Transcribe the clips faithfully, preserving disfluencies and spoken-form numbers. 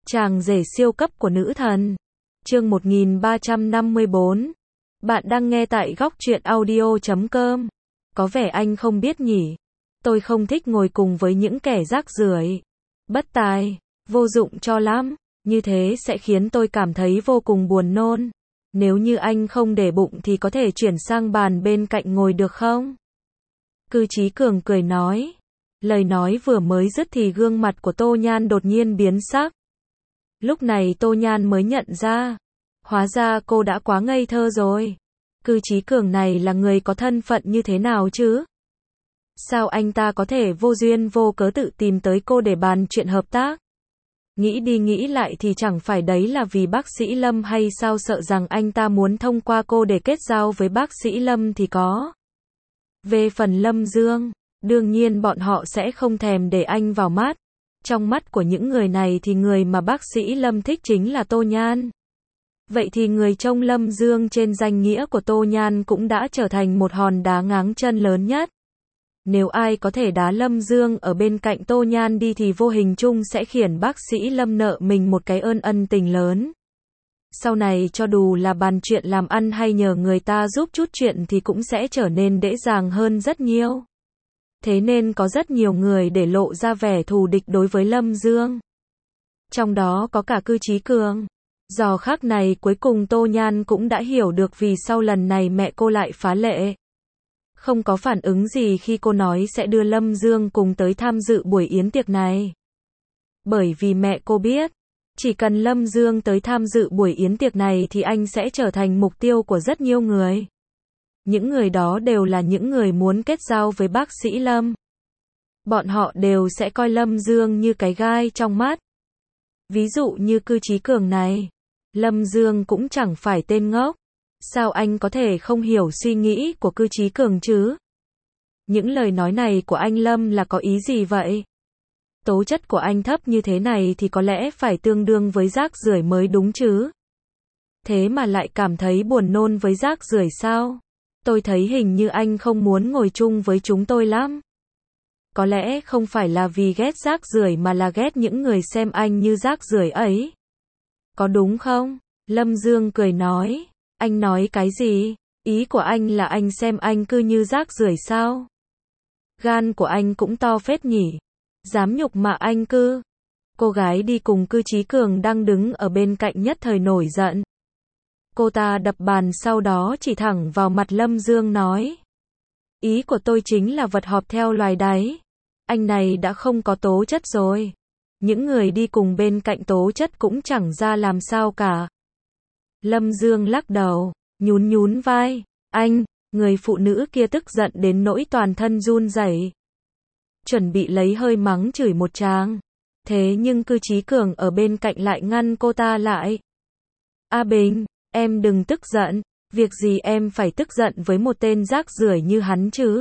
Chàng rể siêu cấp của nữ thần. Chương một nghìn ba trăm năm mươi bốn. Bạn đang nghe tại góc truyện audio chấm com. Có vẻ anh không biết nhỉ. Tôi không thích ngồi cùng với những kẻ rác rưởi, bất tài, vô dụng cho lắm. Như thế sẽ khiến tôi cảm thấy vô cùng buồn nôn. Nếu như anh không để bụng thì có thể chuyển sang bàn bên cạnh ngồi được không? Cư Chí Cường cười nói. Lời nói vừa mới dứt thì gương mặt của Tô Nhan đột nhiên biến sắc. Lúc này Tô Nhan mới nhận ra. Hóa ra cô đã quá ngây thơ rồi. Cư Chí Cường này là người có thân phận như thế nào chứ? Sao anh ta có thể vô duyên vô cớ tự tìm tới cô để bàn chuyện hợp tác? Nghĩ đi nghĩ lại thì chẳng phải đấy là vì bác sĩ Lâm hay sao, sợ rằng anh ta muốn thông qua cô để kết giao với bác sĩ Lâm thì có. Về phần Lâm Dương, đương nhiên bọn họ sẽ không thèm để anh vào mắt. Trong mắt của những người này thì người mà bác sĩ Lâm thích chính là Tô Nhan. Vậy thì người trông Lâm Dương trên danh nghĩa của Tô Nhan cũng đã trở thành một hòn đá ngáng chân lớn nhất. Nếu ai có thể đá Lâm Dương ở bên cạnh Tô Nhan đi thì vô hình chung sẽ khiến bác sĩ Lâm nợ mình một cái ơn ân tình lớn. Sau này cho dù là bàn chuyện làm ăn hay nhờ người ta giúp chút chuyện thì cũng sẽ trở nên dễ dàng hơn rất nhiều. Thế nên có rất nhiều người để lộ ra vẻ thù địch đối với Lâm Dương. Trong đó có cả Cư Chí Cường. Do khác này cuối cùng Tô Nhan cũng đã hiểu được vì sau lần này mẹ cô lại phá lệ. Không có phản ứng gì khi cô nói sẽ đưa Lâm Dương cùng tới tham dự buổi yến tiệc này. Bởi vì mẹ cô biết, chỉ cần Lâm Dương tới tham dự buổi yến tiệc này thì anh sẽ trở thành mục tiêu của rất nhiều người. Những người đó đều là những người muốn kết giao với bác sĩ Lâm. Bọn họ đều sẽ coi Lâm Dương như cái gai trong mắt. Ví dụ như Cư Chí Cường này. Lâm Dương cũng chẳng phải tên ngốc. Sao anh có thể không hiểu suy nghĩ của Cư Chí Cường chứ? Những lời nói này của anh Lâm là có ý gì vậy? Tố chất của anh thấp như thế này thì có lẽ phải tương đương với rác rưởi mới đúng chứ? Thế mà lại cảm thấy buồn nôn với rác rưởi sao? Tôi thấy hình như anh không muốn ngồi chung với chúng tôi lắm. Có lẽ không phải là vì ghét rác rưởi mà là ghét những người xem anh như rác rưởi ấy. Có đúng không? Lâm Dương cười nói. Anh nói cái gì? Ý của anh là anh xem anh cứ như rác rưởi sao? Gan của anh cũng to phết nhỉ? Dám nhục mạ anh Cư. Cô gái đi cùng Cư Chí Cường đang đứng ở bên cạnh nhất thời nổi giận. Cô ta đập bàn sau đó chỉ thẳng vào mặt Lâm Dương nói. Ý của tôi chính là vật họp theo loài đấy. Anh này đã không có tố chất rồi. Những người đi cùng bên cạnh tố chất cũng chẳng ra làm sao cả. Lâm Dương lắc đầu, nhún nhún vai. Anh, người phụ nữ kia tức giận đến nỗi toàn thân run rẩy, chuẩn bị lấy hơi mắng chửi một tràng. Thế nhưng Cư Chí Cường ở bên cạnh lại ngăn cô ta lại. A Bình, em đừng tức giận. Việc gì em phải tức giận với một tên rác rưởi như hắn chứ?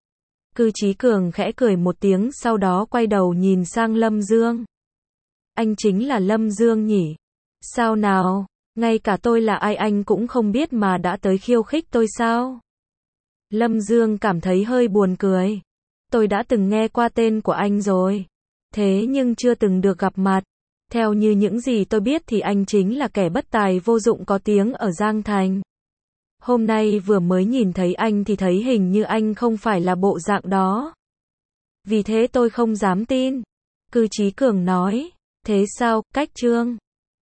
Cư Chí Cường khẽ cười một tiếng sau đó quay đầu nhìn sang Lâm Dương. Anh chính là Lâm Dương nhỉ? Sao nào? Ngay cả tôi là ai anh cũng không biết mà đã tới khiêu khích tôi sao? Lâm Dương cảm thấy hơi buồn cười. Tôi đã từng nghe qua tên của anh rồi. Thế nhưng chưa từng được gặp mặt. Theo như những gì tôi biết thì anh chính là kẻ bất tài vô dụng có tiếng ở Giang Thành. Hôm nay vừa mới nhìn thấy anh thì thấy hình như anh không phải là bộ dạng đó. Vì thế tôi không dám tin. Cư Chí Cường nói. Thế sao, Cách Trương?